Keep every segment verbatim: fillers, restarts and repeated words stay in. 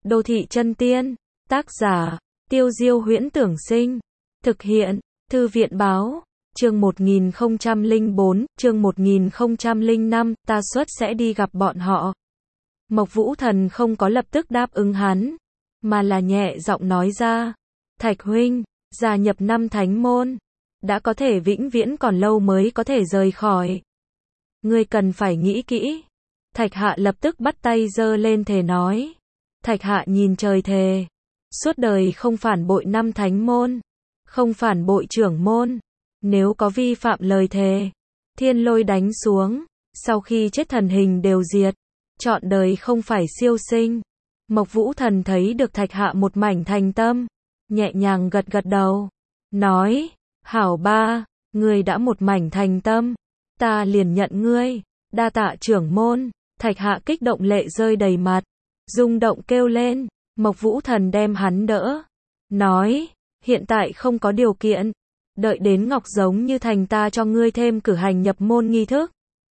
Đô thị chân tiên, tác giả, Tiêu Diêu Huyễn Tưởng Sinh, thực hiện, Thư viện báo, chương một nghìn không trăm lẻ bốn, chương một nghìn không trăm lẻ năm, ta suất sẽ đi gặp bọn họ. Mộc Vũ Thần không có lập tức đáp ứng hắn, mà là nhẹ giọng nói ra, Thạch huynh, gia nhập năm thánh môn, đã có thể vĩnh viễn còn lâu mới có thể rời khỏi. Ngươi cần phải nghĩ kỹ. Thạch Hạ lập tức bắt tay giơ lên thề nói. Thạch Hạ nhìn trời thề, suốt đời không phản bội năm thánh môn, không phản bội trưởng môn, nếu có vi phạm lời thề, thiên lôi đánh xuống, sau khi chết thần hình đều diệt, trọn đời không phải siêu sinh. Mộc Vũ Thần thấy được Thạch Hạ một mảnh thành tâm, nhẹ nhàng gật gật đầu, nói, hảo ba, ngươi đã một mảnh thành tâm, ta liền nhận ngươi, đa tạ trưởng môn. Thạch Hạ kích động lệ rơi đầy mặt, rung động kêu lên. Mộc Vũ Thần đem hắn đỡ, nói, hiện tại không có điều kiện, đợi đến Ngọc Giống Như Thành ta cho ngươi thêm cử hành nhập môn nghi thức.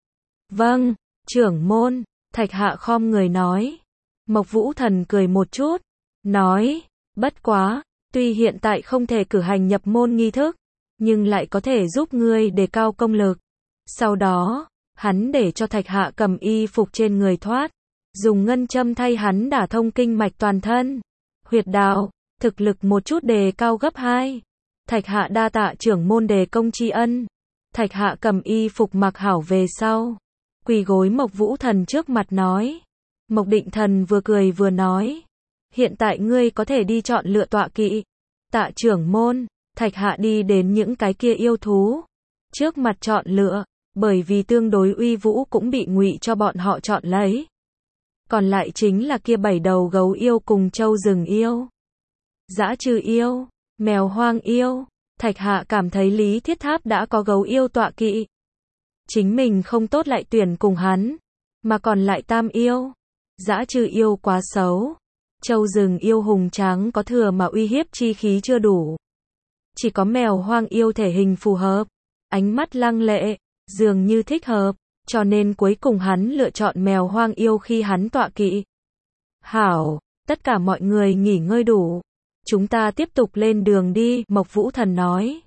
Vâng, trưởng môn. Thạch Hạ khom người nói. Mộc Vũ Thần cười một chút, nói, bất quá, tuy hiện tại không thể cử hành nhập môn nghi thức, nhưng lại có thể giúp ngươi đề cao công lực. Sau đó, hắn để cho Thạch Hạ cầm y phục trên người thoát, dùng ngân châm thay hắn đả thông kinh mạch toàn thân, huyệt đạo, thực lực một chút đề cao gấp hai. Thạch Hạ đa tạ trưởng môn đề công tri ân. Thạch Hạ cầm y phục mặc hảo về sau, quỳ gối Mộc Vũ Thần trước mặt nói. Mộc Định Thần vừa cười vừa nói, hiện tại ngươi có thể đi chọn lựa tọa kỵ. Tạ trưởng môn. Thạch Hạ đi đến những cái kia yêu thú trước mặt chọn lựa, bởi vì tương đối uy vũ cũng bị ngụy cho bọn họ chọn lấy. Còn lại chính là kia bảy đầu gấu yêu cùng trâu rừng yêu, dã trư yêu, mèo hoang yêu. Thạch Hạ cảm thấy Lý Thiết Tháp đã có gấu yêu tọa kỵ, chính mình không tốt lại tuyển cùng hắn, mà còn lại tam yêu. Dã trư yêu quá xấu, trâu rừng yêu hùng tráng có thừa mà uy hiếp chi khí chưa đủ. Chỉ có mèo hoang yêu thể hình phù hợp, ánh mắt lăng lệ, dường như thích hợp, cho nên cuối cùng hắn lựa chọn mèo hoang yêu khi hắn tọa kỵ. Hảo, tất cả mọi người nghỉ ngơi đủ, chúng ta tiếp tục lên đường đi, Mộc Vũ Thần nói.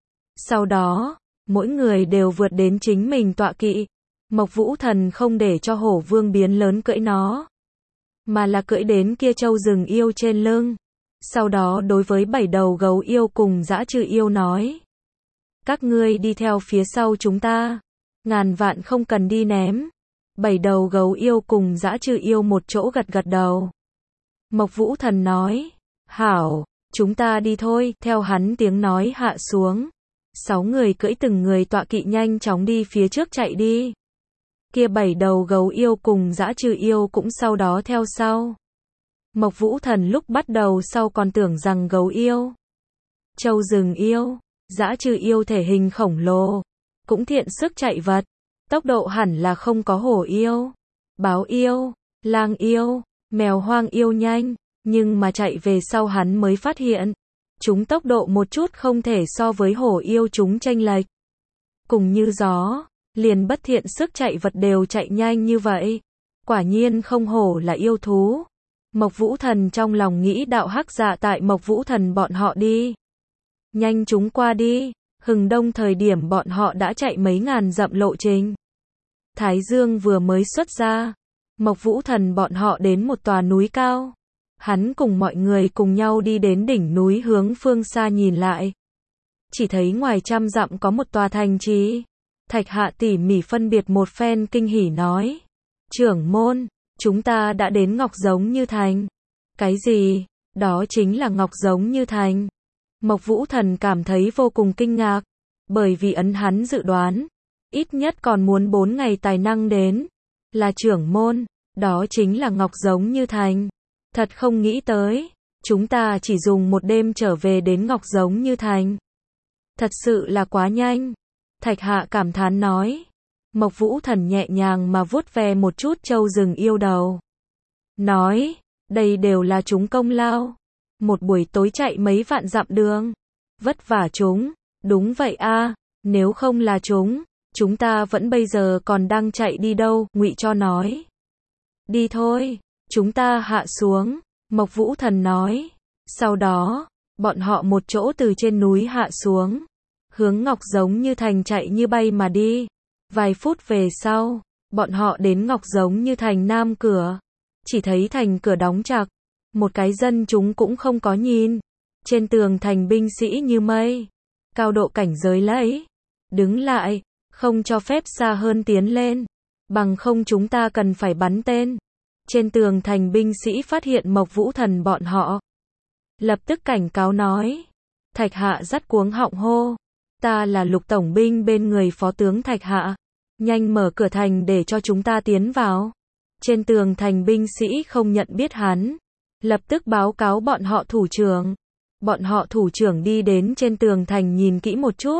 Sau đó, mỗi người đều vượt đến chính mình tọa kỵ. Mộc Vũ Thần không để cho hổ vương biến lớn cưỡi nó, mà là cưỡi đến kia trâu rừng yêu trên lưng. Sau đó đối với bảy đầu gấu yêu cùng dã trư yêu nói, các ngươi đi theo phía sau chúng ta, ngàn vạn không cần đi ném. Bảy đầu gấu yêu cùng dã trư yêu một chỗ gật gật đầu. Mộc Vũ Thần nói, hảo, chúng ta đi thôi. Theo hắn tiếng nói hạ xuống, sáu người cưỡi từng người tọa kỵ nhanh chóng đi phía trước chạy đi. Kia bảy đầu gấu yêu cùng dã trư yêu cũng sau đó theo sau. Mộc Vũ Thần lúc bắt đầu sau còn tưởng rằng gấu yêu, trâu rừng yêu, dã trư yêu thể hình khổng lồ, cũng thiện sức chạy vật, tốc độ hẳn là không có hổ yêu, báo yêu, lang yêu, mèo hoang yêu nhanh, nhưng mà chạy về sau hắn mới phát hiện, chúng tốc độ một chút không thể so với hổ yêu chúng chênh lệch. Cùng như gió, liền bất thiện sức chạy vật đều chạy nhanh như vậy, quả nhiên không hổ là yêu thú. Mộc Vũ Thần trong lòng nghĩ đạo hắc dạ tại Mộc Vũ Thần bọn họ đi. Nhanh chúng qua đi, hừng đông thời điểm bọn họ đã chạy mấy ngàn dặm lộ trình. Thái Dương vừa mới xuất ra, Mộc Vũ Thần bọn họ đến một tòa núi cao. Hắn cùng mọi người cùng nhau đi đến đỉnh núi hướng phương xa nhìn lại. Chỉ thấy ngoài trăm dặm có một tòa thành trì. Thạch Hạ tỉ mỉ phân biệt một phen kinh hỉ nói, trưởng môn, chúng ta đã đến Ngọc Giống Như Thành. Cái gì? Đó chính là Ngọc Giống Như Thành. Mộc Vũ Thần cảm thấy vô cùng kinh ngạc, bởi vì ấn hắn dự đoán, ít nhất còn muốn bốn ngày tài năng đến. Là trưởng môn, đó chính là Ngọc Giống Như Thành. Thật không nghĩ tới, chúng ta chỉ dùng một đêm trở về đến Ngọc Giống Như Thành. Thật sự là quá nhanh. Thạch Hạ cảm thán nói. Mộc Vũ Thần nhẹ nhàng mà vuốt ve một chút trâu rừng yêu đầu, nói, đây đều là chúng công lao. Một buổi tối chạy mấy vạn dặm đường, vất vả chúng. Đúng vậy a, nếu không là chúng, chúng ta vẫn bây giờ còn đang chạy đi đâu, Ngụy Cho nói. Đi thôi, chúng ta hạ xuống. Mộc Vũ Thần nói. Sau đó, bọn họ một chỗ từ trên núi hạ xuống, hướng Ngọc Giống Như Thành chạy như bay mà đi. Vài phút về sau, bọn họ đến Ngọc Giống Như Thành nam cửa. Chỉ thấy thành cửa đóng chặt, một cái dân chúng cũng không có nhìn. Trên tường thành binh sĩ như mây, cao độ cảnh giới lấy, đứng lại, không cho phép xa hơn tiến lên, bằng không chúng ta cần phải bắn tên. Trên tường thành binh sĩ phát hiện Mộc Vũ Thần bọn họ, lập tức cảnh cáo nói. Thạch Hạ dắt cuống họng hô, ta là Lục tổng binh bên người phó tướng Thạch Hạ, nhanh mở cửa thành để cho chúng ta tiến vào. Trên tường thành binh sĩ không nhận biết hắn, lập tức báo cáo bọn họ thủ trưởng. Bọn họ thủ trưởng đi đến trên tường thành nhìn kỹ một chút,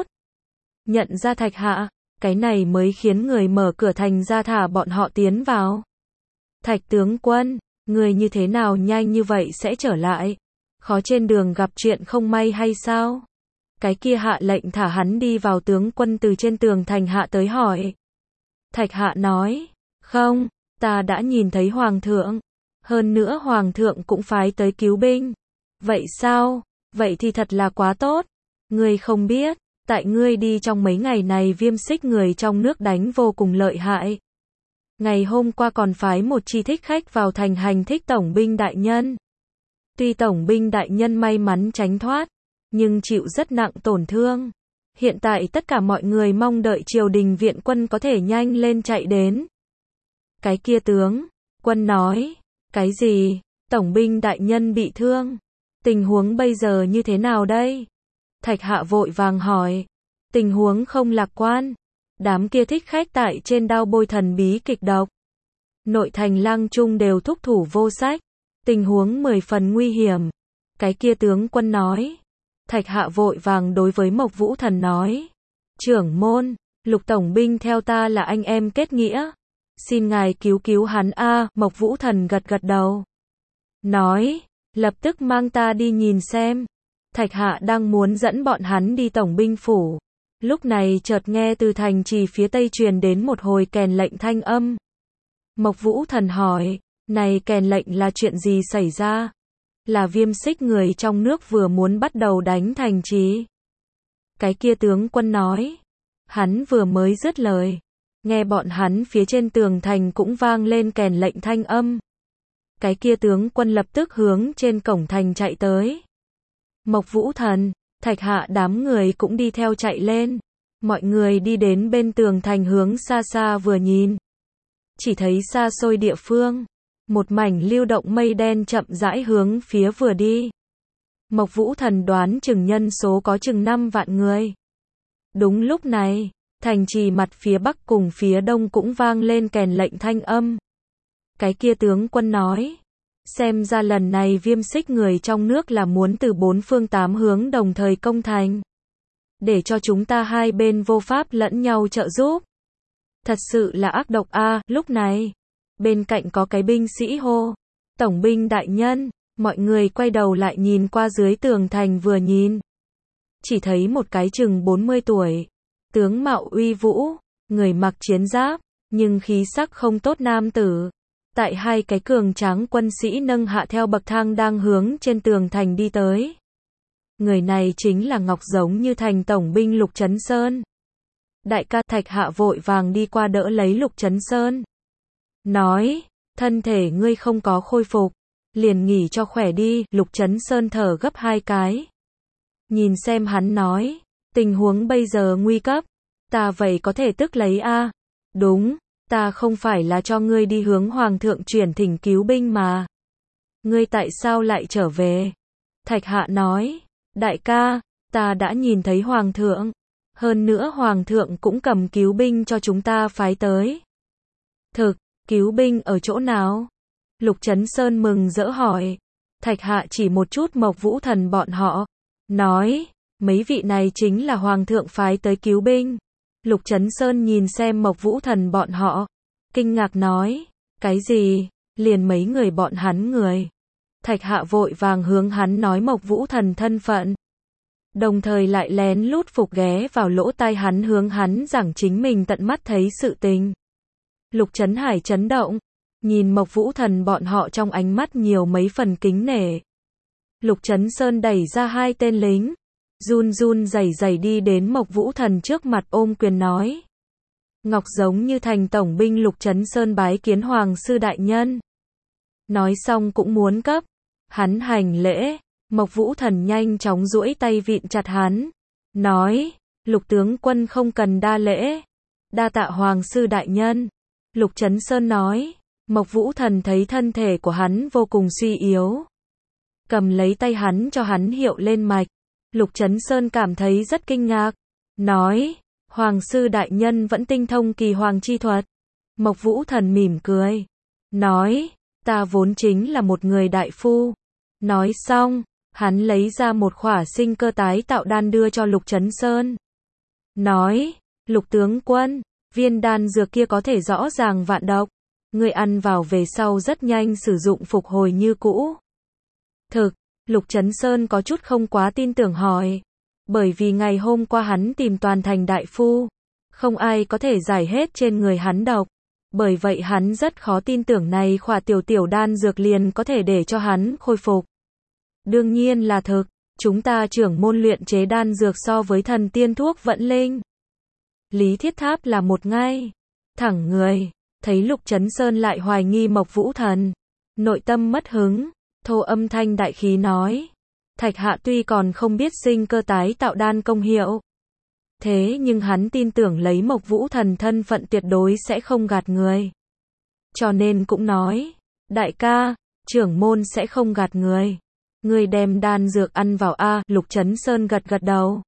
nhận ra Thạch Hạ, cái này mới khiến người mở cửa thành ra thả bọn họ tiến vào. Thạch tướng quân, người như thế nào nhanh như vậy sẽ trở lại? Khó trên đường gặp chuyện không may hay sao? Cái kia hạ lệnh thả hắn đi vào tướng quân từ trên tường thành hạ tới hỏi. Thạch Hạ nói, không, ta đã nhìn thấy hoàng thượng, hơn nữa hoàng thượng cũng phái tới cứu binh. Vậy sao? Vậy thì thật là quá tốt. Ngươi không biết, tại ngươi đi trong mấy ngày này Viêm Xích người trong nước đánh vô cùng lợi hại. Ngày hôm qua còn phái một chi thích khách vào thành hành thích tổng binh đại nhân. Tuy tổng binh đại nhân may mắn tránh thoát, nhưng chịu rất nặng tổn thương. Hiện tại tất cả mọi người mong đợi triều đình viện quân có thể nhanh lên chạy đến. Cái kia tướng quân nói, cái gì? Tổng binh đại nhân bị thương. Tình huống bây giờ như thế nào đây? Thạch Hạ vội vàng hỏi. Tình huống không lạc quan. Đám kia thích khách tại trên đao bôi thần bí kịch độc. Nội thành Lang Trung đều thúc thủ vô sách. Tình huống mười phần nguy hiểm. Cái kia tướng quân nói. Thạch Hạ vội vàng đối với Mộc Vũ Thần nói. Trưởng môn, Lục tổng binh theo ta là anh em kết nghĩa. Xin ngài cứu cứu hắn a. Mộc Vũ Thần gật gật đầu. Nói, lập tức mang ta đi nhìn xem. Thạch Hạ đang muốn dẫn bọn hắn đi tổng binh phủ. Lúc này chợt nghe từ thành trì phía tây truyền đến một hồi kèn lệnh thanh âm. Mộc Vũ Thần hỏi, này kèn lệnh là chuyện gì xảy ra? Là Viêm Xích người trong nước vừa muốn bắt đầu đánh thành trì. Cái kia tướng quân nói. Hắn vừa mới dứt lời, nghe bọn hắn phía trên tường thành cũng vang lên kèn lệnh thanh âm. Cái kia tướng quân lập tức hướng trên cổng thành chạy tới. Mộc Vũ Thần, Thạch Hạ đám người cũng đi theo chạy lên. Mọi người đi đến bên tường thành hướng xa xa vừa nhìn. Chỉ thấy xa xôi địa phương, một mảnh lưu động mây đen chậm rãi hướng phía vừa đi. Mộc Vũ Thần đoán chừng nhân số có chừng năm vạn người. Đúng lúc này, thành trì mặt phía bắc cùng phía đông cũng vang lên kèn lệnh thanh âm. Cái kia tướng quân nói, xem ra lần này Viêm Xích người trong nước là muốn từ bốn phương tám hướng đồng thời công thành. Để cho chúng ta hai bên vô pháp lẫn nhau trợ giúp. Thật sự là ác độc a. À, lúc này, bên cạnh có cái binh sĩ hô, tổng binh đại nhân. Mọi người quay đầu lại nhìn qua dưới tường thành vừa nhìn. Chỉ thấy một cái chừng bốn mươi tuổi, tướng mạo uy vũ, người mặc chiến giáp, nhưng khí sắc không tốt nam tử. Tại hai cái cường tráng quân sĩ nâng hạ theo bậc thang đang hướng trên tường thành đi tới. Người này chính là Ngọc Giống Như Thành tổng binh Lục Chấn Sơn. Đại ca. Thạch Hạ vội vàng đi qua đỡ lấy Lục Chấn Sơn. Nói, thân thể ngươi không có khôi phục, liền nghỉ cho khỏe đi. Lục Chấn Sơn thở gấp hai cái. Nhìn xem hắn nói, tình huống bây giờ nguy cấp, ta vậy có thể tức lấy a. À? Đúng, ta không phải là cho ngươi đi hướng hoàng thượng chuyển thỉnh cứu binh mà. Ngươi tại sao lại trở về? Thạch Hạ nói, đại ca, ta đã nhìn thấy hoàng thượng, hơn nữa hoàng thượng cũng cầm cứu binh cho chúng ta phái tới. Thực, cứu binh ở chỗ nào? Lục Chấn Sơn mừng rỡ hỏi. Thạch Hạ chỉ một chút Mộc Vũ Thần bọn họ, nói, mấy vị này chính là hoàng thượng phái tới cứu binh. Lục Chấn Sơn nhìn xem Mộc Vũ Thần bọn họ, kinh ngạc nói, cái gì? Liền mấy người bọn hắn người. Thạch Hạ vội vàng hướng hắn nói Mộc Vũ Thần thân phận, đồng thời lại lén lút phục ghé vào lỗ tai hắn hướng hắn giảng chính mình tận mắt thấy sự tình. Lục Chấn Hải chấn động, nhìn Mộc Vũ Thần bọn họ trong ánh mắt nhiều mấy phần kính nể. Lục Chấn Sơn đẩy ra hai tên lính, run run rẩy rẩy đi đến Mộc Vũ Thần trước mặt ôm quyền nói. Ngọc giống như thành tổng binh Lục Chấn Sơn bái kiến Hoàng sư đại nhân. Nói xong cũng muốn cấp hắn hành lễ, Mộc Vũ Thần nhanh chóng duỗi tay vịn chặt hắn, nói, Lục tướng quân không cần đa lễ, đa tạ Hoàng sư đại nhân. Lục Chấn Sơn nói, Mộc Vũ Thần thấy thân thể của hắn vô cùng suy yếu, cầm lấy tay hắn cho hắn hiệu lên mạch. Lục Chấn Sơn cảm thấy rất kinh ngạc, nói, Hoàng sư đại nhân vẫn tinh thông kỳ hoàng chi thuật. Mộc Vũ Thần mỉm cười, nói, ta vốn chính là một người đại phu. Nói xong, hắn lấy ra một khỏa sinh cơ tái tạo đan đưa cho Lục Chấn Sơn. Nói, Lục tướng quân, viên đan dược kia có thể rõ ràng vạn độc. Người ăn vào về sau rất nhanh sử dụng phục hồi như cũ. Thực, Lục Chấn Sơn có chút không quá tin tưởng hỏi. Bởi vì ngày hôm qua hắn tìm toàn thành đại phu, không ai có thể giải hết trên người hắn độc. Bởi vậy hắn rất khó tin tưởng này khỏa tiểu tiểu đan dược liền có thể để cho hắn khôi phục. Đương nhiên là thực, chúng ta trưởng môn luyện chế đan dược so với thần tiên thuốc vẫn linh. Lý Thiết Tháp là một ngay, thẳng người, thấy Lục Chấn Sơn lại hoài nghi Mộc Vũ Thần, nội tâm mất hứng, thô âm thanh đại khí nói. Thạch Hạ tuy còn không biết sinh cơ tái tạo đan công hiệu, thế nhưng hắn tin tưởng lấy Mộc Vũ Thần thân phận tuyệt đối sẽ không gạt người. Cho nên cũng nói, đại ca, trưởng môn sẽ không gạt người. Người đem đan dược ăn vào a. Lục Chấn Sơn gật gật đầu,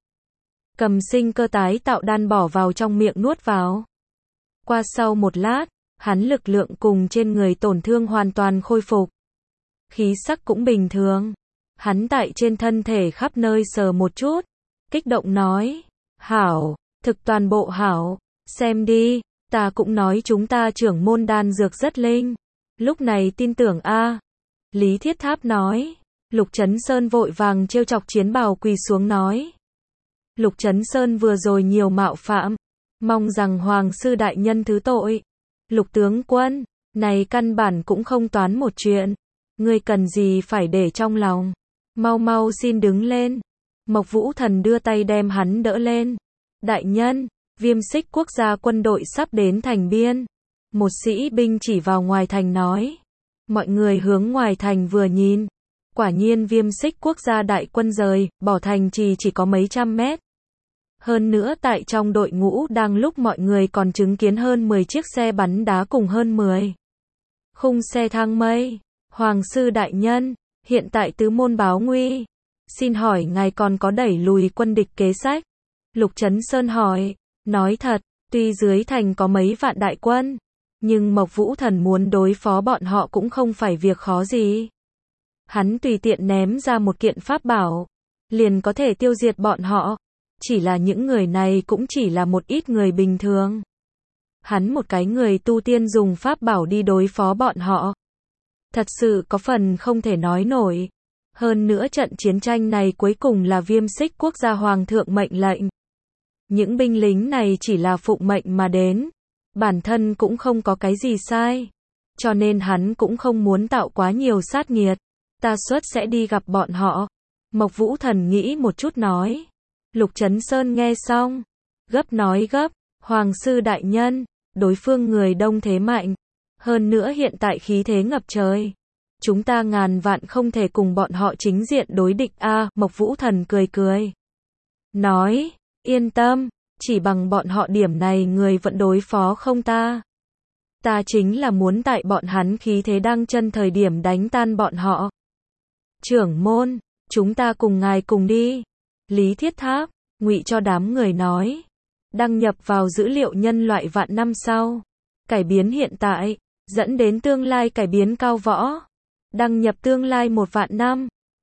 cầm sinh cơ tái tạo đan bỏ vào trong miệng nuốt vào. Qua sau một lát, hắn lực lượng cùng trên người tổn thương hoàn toàn khôi phục, khí sắc cũng bình thường. Hắn tại trên thân thể khắp nơi sờ một chút, kích động nói, hảo, thực toàn bộ hảo, xem đi, ta cũng nói chúng ta trưởng môn đan dược rất linh, lúc này tin tưởng a. Lý Thiết Tháp nói. Lục Chấn Sơn vội vàng trêu chọc Chiến Bào quỳ xuống nói. Lục Chấn Sơn vừa rồi nhiều mạo phạm, mong rằng Hoàng sư đại nhân thứ tội. Lục tướng quân, này căn bản cũng không toán một chuyện, ngươi cần gì phải để trong lòng, mau mau xin đứng lên. Mộc Vũ Thần đưa tay đem hắn đỡ lên. Đại nhân, Viêm Xích quốc gia quân đội sắp đến thành biên. Một sĩ binh chỉ vào ngoài thành nói. Mọi người hướng ngoài thành vừa nhìn, quả nhiên Viêm Xích quốc gia đại quân rời bỏ thành trì chỉ có mấy trăm mét. Hơn nữa tại trong đội ngũ đang lúc mọi người còn chứng kiến hơn mười chiếc xe bắn đá cùng hơn mười khung xe thang mây. Hoàng sư đại nhân, hiện tại tứ môn báo nguy, xin hỏi ngài còn có đẩy lùi quân địch kế sách? Lục Chấn Sơn hỏi. Nói thật, tuy dưới thành có mấy vạn đại quân, nhưng Mộc Vũ Thần muốn đối phó bọn họ cũng không phải việc khó gì. Hắn tùy tiện ném ra một kiện pháp bảo, liền có thể tiêu diệt bọn họ. Chỉ là những người này cũng chỉ là một ít người bình thường. Hắn một cái người tu tiên dùng pháp bảo đi đối phó bọn họ, thật sự có phần không thể nói nổi. Hơn nữa trận chiến tranh này cuối cùng là Viêm Xích quốc gia hoàng thượng mệnh lệnh. Những binh lính này chỉ là phụng mệnh mà đến, bản thân cũng không có cái gì sai, cho nên hắn cũng không muốn tạo quá nhiều sát nghiệt. Ta suất sẽ đi gặp bọn họ. Mộc Vũ Thần nghĩ một chút nói. Lục Chấn Sơn nghe xong, gấp nói gấp, Hoàng sư đại nhân, đối phương người đông thế mạnh, hơn nữa hiện tại khí thế ngập trời, chúng ta ngàn vạn không thể cùng bọn họ chính diện đối địch a. À, Mộc Vũ Thần cười cười, nói, yên tâm, chỉ bằng bọn họ điểm này người vẫn đối phó không ta. Ta chính là muốn tại bọn hắn khí thế đang chân thời điểm đánh tan bọn họ. Trưởng môn, chúng ta cùng ngài cùng đi. Lý Thiết Tháp, ngụy cho đám người nói. Đăng nhập vào dữ liệu nhân loại vạn năm sau. Cải biến hiện tại, dẫn đến tương lai cải biến cao võ. Đăng nhập tương lai một vạn năm.